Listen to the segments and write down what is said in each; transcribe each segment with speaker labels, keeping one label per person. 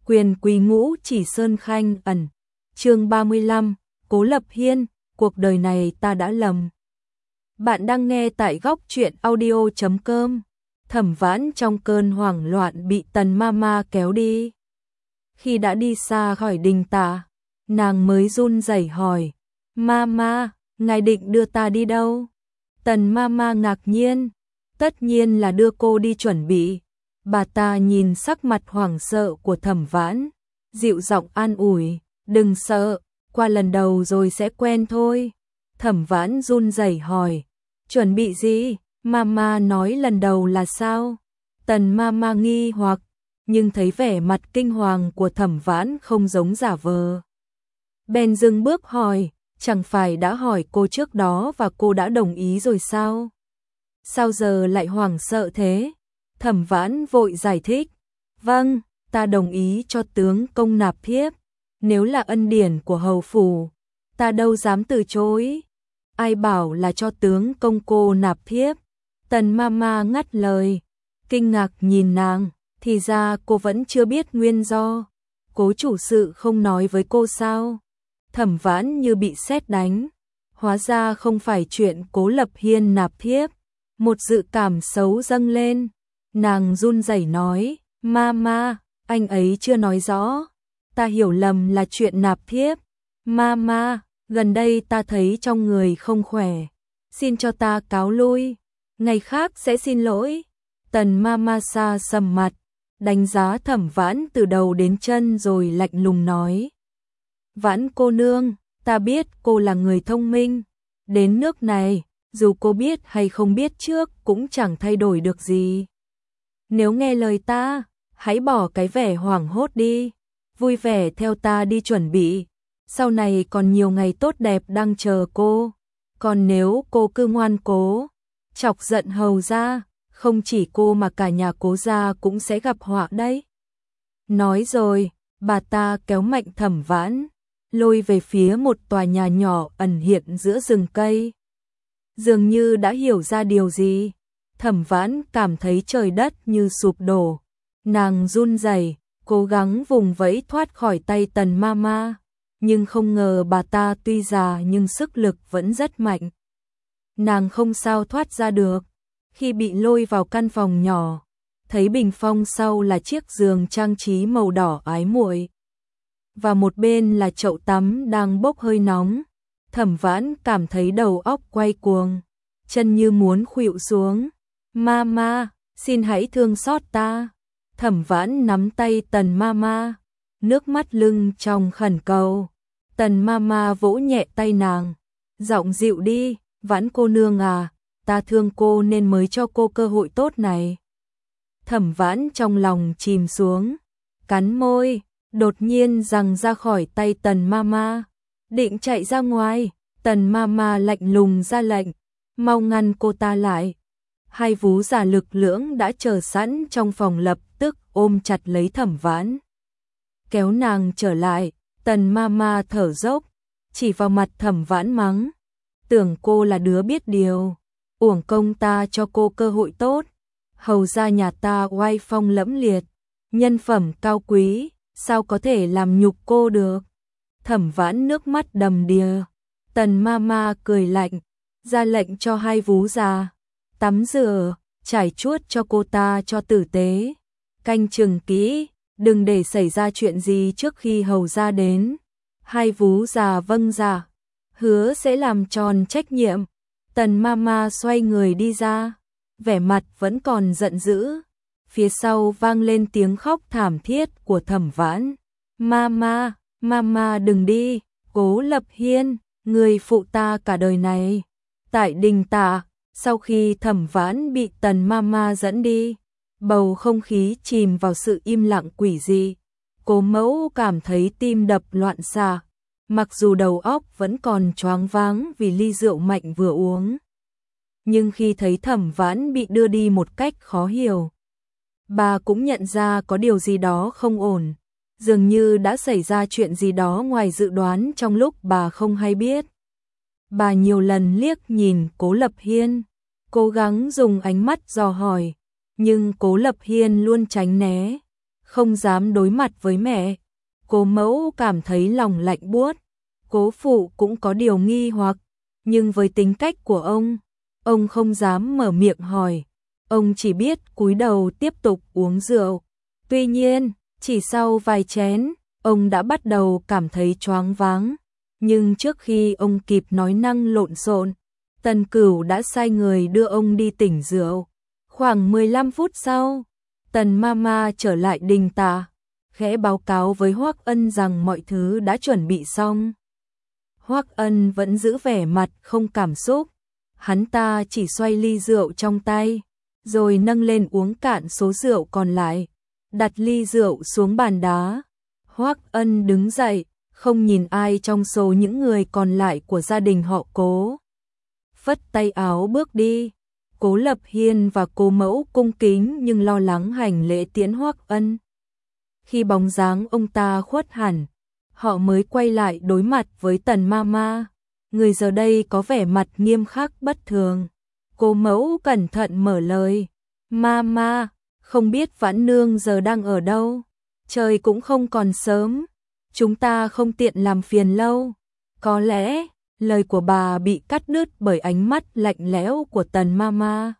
Speaker 1: Quyền quý ngũ chỉ sơn khanh ẩn. Chương 35, Cố Lập Hiên, cuộc đời này ta đã lầm. Bạn đang nghe tại góc truyện audio.com. Thẩm Vãn trong cơn hoảng loạn bị Tần Mama kéo đi. Khi đã đi xa khỏi Đình Tạ, nàng mới run rẩy hỏi: "Mama, ngài định đưa ta đi đâu?" Tần Mama ngạc nhiên: "Tất nhiên là đưa cô đi chuẩn bị." Bà ta nhìn sắc mặt hoảng sợ của Thẩm Vãn, dịu giọng an ủi: "Đừng sợ, qua lần đầu rồi sẽ quen thôi." Thẩm Vãn run rẩy hỏi: "Chuẩn bị gì? Mama nói lần đầu là sao?" Tần Mama nghi hoặc, nhưng thấy vẻ mặt kinh hoàng của Thẩm Vãn không giống giả vờ. Bèn dừng bước hỏi: "Chẳng phải đã hỏi cô trước đó và cô đã đồng ý rồi sao? Sao giờ lại hoảng sợ thế?" Thẩm Vãn vội giải thích: "Vâng, ta đồng ý cho tướng công nạp thiếp. Nếu là ân điển của hầu phủ, ta đâu dám từ chối. Ai bảo là cho tướng công cô nạp thiếp." Tần Mama ngắt lời, kinh ngạc nhìn nàng, thì ra cô vẫn chưa biết nguyên do. Cố chủ sự không nói với cô sao? Thẩm Vãn như bị sét đánh, hóa ra không phải chuyện Cố Lập Hiên nạp thiếp. Một dự cảm xấu dâng lên, nàng run rẩy nói: "Mama, anh ấy chưa nói rõ, ta hiểu lầm là chuyện nạp thiếp. Mama, gần đây ta thấy trong người không khỏe, xin cho ta cáo lui, ngày khác sẽ xin lỗi." Tần Mama xa sầm mặt, đánh giá Thẩm Vãn từ đầu đến chân rồi lạnh lùng nói: "Vãn cô nương, ta biết cô là người thông minh, đến nước này, dù cô biết hay không biết trước cũng chẳng thay đổi được gì. Nếu nghe lời ta, hãy bỏ cái vẻ hoảng hốt đi, vui vẻ theo ta đi chuẩn bị. Sau này còn nhiều ngày tốt đẹp đang chờ cô. Còn nếu cô cứ ngoan cố, chọc giận hầu gia, không chỉ cô mà cả nhà Cố gia cũng sẽ gặp họa đấy." Nói rồi, bà ta kéo mạnh Thẩm Vãn, lôi về phía một tòa nhà nhỏ ẩn hiện giữa rừng cây. Dường như đã hiểu ra điều gì, Thẩm Vãn cảm thấy trời đất như sụp đổ. Nàng run rẩy, cố gắng vùng vẫy thoát khỏi tay Tần Mama, nhưng không ngờ bà ta tuy già nhưng sức lực vẫn rất mạnh. Nàng không sao thoát ra được. Khi bị lôi vào căn phòng nhỏ, thấy bình phong sau là chiếc giường trang trí màu đỏ ái muội, và một bên là chậu tắm đang bốc hơi nóng. Thẩm Vãn cảm thấy đầu óc quay cuồng, chân như muốn khuỵu xuống. "Mama, xin hãy thương xót ta." Thẩm Vãn nắm tay Tần Mama, nước mắt lưng tròng khẩn cầu. Tần Mama vỗ nhẹ tay nàng, giọng dịu đi: "Vãn cô nương à, ta thương cô nên mới cho cô cơ hội tốt này." Thẩm Vãn trong lòng chìm xuống, cắn môi, đột nhiên giằng ra khỏi tay Tần Mama, định chạy ra ngoài. Tần Mama lạnh lùng ra lệnh: "Mau ngăn cô ta lại." Hai vú già lực lưỡng đã chờ sẵn trong phòng lập tức ôm chặt lấy Thẩm Vãn, kéo nàng trở lại. Tần Mama thở dốc, chỉ vào mặt Thẩm Vãn mắng: "Tưởng cô là đứa biết điều, uổng công ta cho cô cơ hội tốt. Hầu gia nhà ta oai phong lẫm liệt, nhân phẩm cao quý, sao có thể làm nhục cô được?" Thẩm Vãn nước mắt đầm đìa. Tần Mama cười lạnh, ra lệnh cho hai vú già tắm rửa, trải chuốt cho cô ta cho tử tế, canh chừng kỹ, đừng để xảy ra chuyện gì trước khi hầu gia đến. Hai vú già vâng dạ, hứa sẽ làm tròn trách nhiệm. Tần Mama xoay người đi ra, vẻ mặt vẫn còn giận dữ. Phía sau vang lên tiếng khóc thảm thiết của Thẩm Vãn: "Mama, Mama đừng đi, Cố Lập Hiên, người phụ ta cả đời này." Tại Đình Tạ, sau khi Thẩm Vãn bị Tần Mama dẫn đi, bầu không khí chìm vào sự im lặng quỷ dị. Cố mẫu cảm thấy tim đập loạn xạ, mặc dù đầu óc vẫn còn choáng váng vì ly rượu mạnh vừa uống. Nhưng khi thấy Thẩm Vãn bị đưa đi một cách khó hiểu, bà cũng nhận ra có điều gì đó không ổn. Dường như đã xảy ra chuyện gì đó ngoài dự đoán trong lúc bà không hay biết. Bà nhiều lần liếc nhìn Cố Lập Hiên, cố gắng dùng ánh mắt dò hỏi, nhưng Cố Lập Hiên luôn tránh né, không dám đối mặt với mẹ. Cố mẫu cảm thấy lòng lạnh buốt. Cố phụ cũng có điều nghi hoặc, nhưng với tính cách của ông không dám mở miệng hỏi. Ông chỉ biết cúi đầu tiếp tục uống rượu. Tuy nhiên, chỉ sau vài chén, ông đã bắt đầu cảm thấy choáng váng. Nhưng trước khi ông kịp nói năng lộn xộn, Tần Cửu đã sai người đưa ông đi tỉnh rượu. Khoảng 15 phút sau, Tần Mama trở lại đình tạ, khẽ báo cáo với Hoắc Ân rằng mọi thứ đã chuẩn bị xong. Hoắc Ân vẫn giữ vẻ mặt không cảm xúc. Hắn ta chỉ xoay ly rượu trong tay, rồi nâng lên uống cạn số rượu còn lại, đặt ly rượu xuống bàn đá. Hoắc Ân đứng dậy, không nhìn ai trong số những người còn lại của gia đình họ Cố. Phất tay áo bước đi. Cố Lập Hiên và Cố Mẫu cung kính nhưng lo lắng hành lễ tiễn Hoắc Ân. Khi bóng dáng ông ta khuất hẳn, họ mới quay lại đối mặt với Tần Mama. Người giờ đây có vẻ mặt nghiêm khắc bất thường. Cố Mẫu cẩn thận mở lời. Mama, không biết Vãn Nương giờ đang ở đâu? Trời cũng không còn sớm, chúng ta không tiện làm phiền lâu. Có lẽ, lời của bà bị cắt đứt bởi ánh mắt lạnh lẽo của Tần Mama.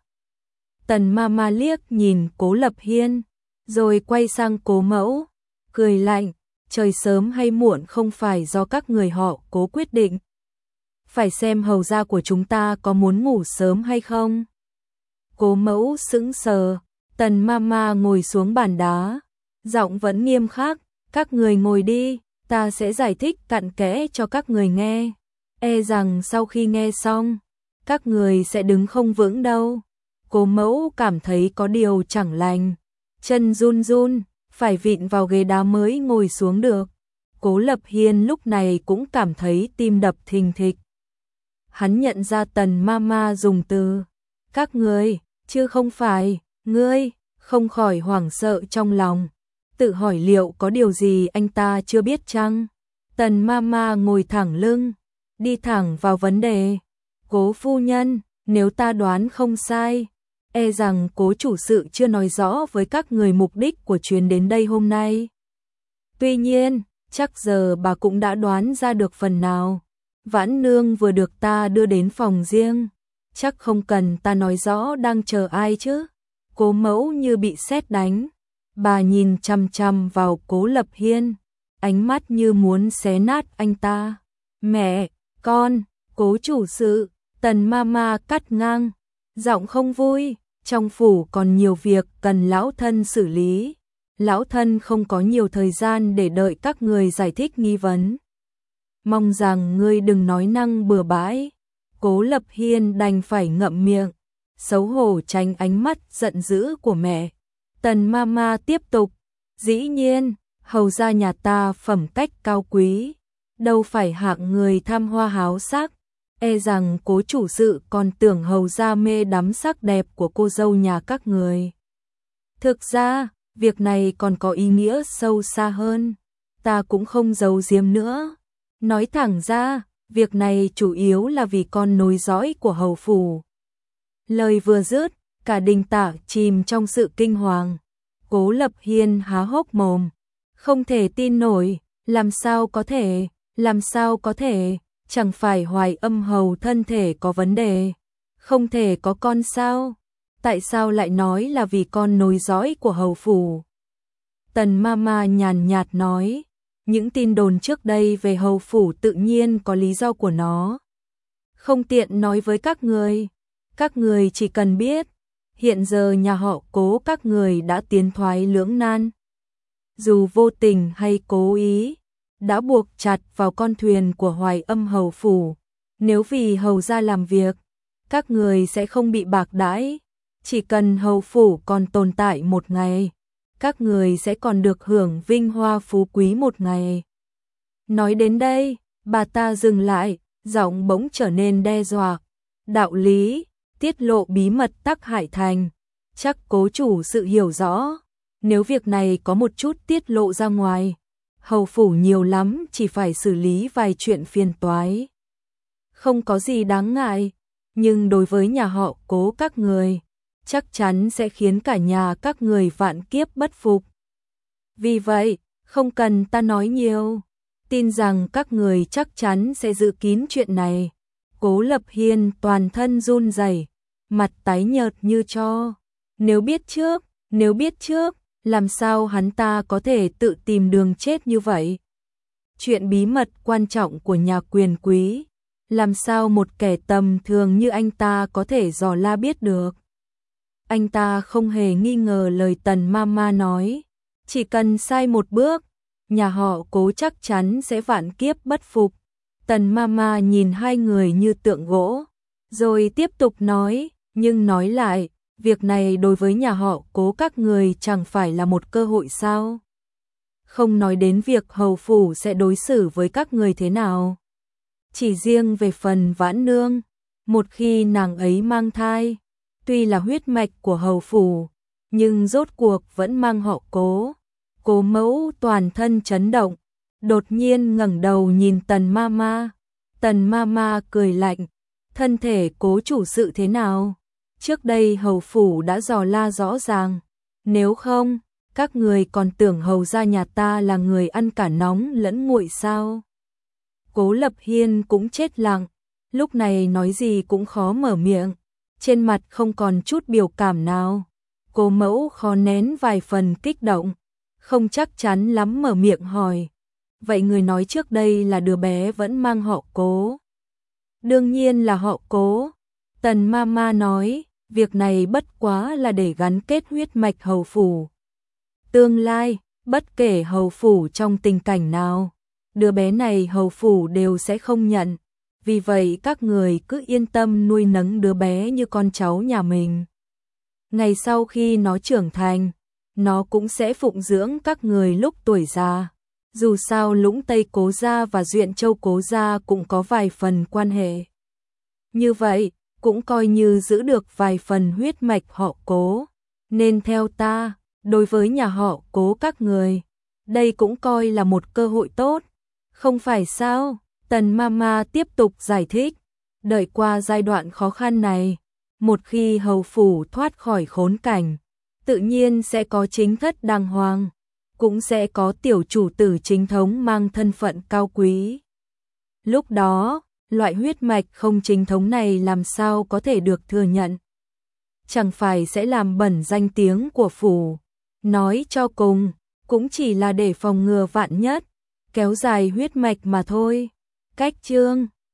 Speaker 1: Tần Mama liếc nhìn Cố Lập Hiên, rồi quay sang Cố Mẫu, cười lạnh, trời sớm hay muộn không phải do các người họ Cố quyết định. Phải xem hầu gia của chúng ta có muốn ngủ sớm hay không. Cố Mẫu sững sờ, Tần Mama ngồi xuống bàn đá, giọng vẫn nghiêm khắc, các người ngồi đi, ta sẽ giải thích cặn kẽ cho các người nghe. E rằng sau khi nghe xong, các người sẽ đứng không vững đâu. Cố Mẫu cảm thấy có điều chẳng lành, chân run run, phải vịn vào ghế đá mới ngồi xuống được. Cố Lập Hiên lúc này cũng cảm thấy tim đập thình thịch. Hắn nhận ra Tần Mama dùng từ các người, chứ không phải ngươi, không khỏi hoảng sợ trong lòng, tự hỏi liệu có điều gì anh ta chưa biết chăng. Tần Mama ngồi thẳng lưng, đi thẳng vào vấn đề. Cố phu nhân, nếu ta đoán không sai, e rằng Cố chủ sự chưa nói rõ với các người mục đích của chuyến đến đây hôm nay. Tuy nhiên, chắc giờ bà cũng đã đoán ra được phần nào. Vãn Nương vừa được ta đưa đến phòng riêng, chắc không cần ta nói rõ đang chờ ai chứ. Cố Mẫu như bị sét đánh, bà nhìn chằm chằm vào Cố Lập Hiên, ánh mắt như muốn xé nát anh ta. Mẹ, con, Cố chủ sự, Tần Mama cắt ngang, giọng không vui, trong phủ còn nhiều việc cần lão thân xử lý. Lão thân không có nhiều thời gian để đợi các người giải thích nghi vấn. Mong rằng ngươi đừng nói năng bừa bãi. Cố Lập Hiên đành phải ngậm miệng, xấu hổ tránh ánh mắt giận dữ của mẹ. Tần Mama tiếp tục, dĩ nhiên, hầu gia nhà ta phẩm cách cao quý, đâu phải hạng người tham hoa háo sắc. E rằng Cố chủ sự còn tưởng hầu gia mê đắm sắc đẹp của cô dâu nhà các người. Thực ra, việc này còn có ý nghĩa sâu xa hơn, ta cũng không giấu giếm nữa. Nói thẳng ra, việc này chủ yếu là vì con nối dõi của hầu phủ. Lời vừa dứt, cả đình tạ chìm trong sự kinh hoàng. Cố Lập Hiên há hốc mồm, không thể tin nổi, làm sao có thể, chẳng phải Hoài Âm hầu thân thể có vấn đề, không thể có con sao? Tại sao lại nói là vì con nối dõi của hầu phủ? Tần Mama nhàn nhạt nói, những tin đồn trước đây về hầu phủ tự nhiên có lý do của nó. Không tiện nói với các người chỉ cần biết, hiện giờ nhà họ Cố các người đã tiến thoái lưỡng nan. Dù vô tình hay cố ý, đã buộc chặt vào con thuyền của Hoài Âm hầu phủ. Nếu vì hầu gia làm việc, các người sẽ không bị bạc đãi. Chỉ cần hầu phủ còn tồn tại một ngày, các người sẽ còn được hưởng vinh hoa phú quý một ngày. Nói đến đây, bà ta dừng lại, giọng bỗng trở nên đe dọa. Đạo lý, tiết lộ bí mật Tắc Hải Thành, chắc Cố chủ sự hiểu rõ. Nếu việc này có một chút tiết lộ ra ngoài, hầu phủ nhiều lắm chỉ phải xử lý vài chuyện phiền toái. Không có gì đáng ngại, nhưng đối với nhà họ Cố các người, chắc chắn sẽ khiến cả nhà các người vạn kiếp bất phục. Vì vậy, không cần ta nói nhiều, tin rằng các người chắc chắn sẽ giữ kín chuyện này. Cố Lập Hiên toàn thân run rẩy, mặt tái nhợt như tro. Nếu biết trước, làm sao hắn ta có thể tự tìm đường chết như vậy? Chuyện bí mật quan trọng của nhà quyền quý, làm sao một kẻ tầm thường như anh ta có thể dò la biết được? Anh ta không hề nghi ngờ lời Tần Mama nói, chỉ cần sai một bước, nhà họ Cố chắc chắn sẽ vạn kiếp bất phục. Tần Mama nhìn hai người như tượng gỗ, rồi tiếp tục nói, nhưng nói lại, việc này đối với nhà họ Cố các người chẳng phải là một cơ hội sao? Không nói đến việc hầu phủ sẽ đối xử với các người thế nào. Chỉ riêng về phần Vãn Nương, một khi nàng ấy mang thai, tuy là huyết mạch của hầu phủ, nhưng rốt cuộc vẫn mang họ Cố. Cố mẫu toàn thân chấn động, đột nhiên ngẩng đầu nhìn Tần Mama. Tần Mama cười lạnh, thân thể Cố chủ sự thế nào? Trước đây hầu phủ đã dò la rõ ràng, nếu không, các người còn tưởng hầu gia nhà ta là người ăn cả nóng lẫn nguội sao? Cố Lập Hiên cũng chết lặng, lúc này nói gì cũng khó mở miệng, trên mặt không còn chút biểu cảm nào. Cố mẫu khó nén vài phần kích động, không chắc chắn lắm mở miệng hỏi, vậy người nói trước đây là đứa bé vẫn mang họ Cố? Đương nhiên là họ Cố. Tần Mama nói, việc này bất quá là để gắn kết huyết mạch hầu phủ. Tương lai, bất kể hầu phủ trong tình cảnh nào, đứa bé này hầu phủ đều sẽ không nhận. Vì vậy các người cứ yên tâm nuôi nấng đứa bé như con cháu nhà mình. Ngày sau khi nó trưởng thành, nó cũng sẽ phụng dưỡng các người lúc tuổi già. Dù sao Lũng Tây Cố gia và Duyện Châu Cố gia cũng có vài phần quan hệ. Như vậy, cũng coi như giữ được vài phần huyết mạch họ Cố. Nên theo ta, đối với nhà họ Cố các người, đây cũng coi là một cơ hội tốt. Không phải sao? Tần Mama tiếp tục giải thích. Đợi qua giai đoạn khó khăn này, một khi hầu phủ thoát khỏi khốn cảnh, tự nhiên sẽ có chính thất đàng hoàng, cũng sẽ có tiểu chủ tử chính thống mang thân phận cao quý. Lúc đó, loại huyết mạch không chính thống này làm sao có thể được thừa nhận? Chẳng phải sẽ làm bẩn danh tiếng của phủ. Nói cho cùng, cũng chỉ là để phòng ngừa vạn nhất, kéo dài huyết mạch mà thôi. Cách chương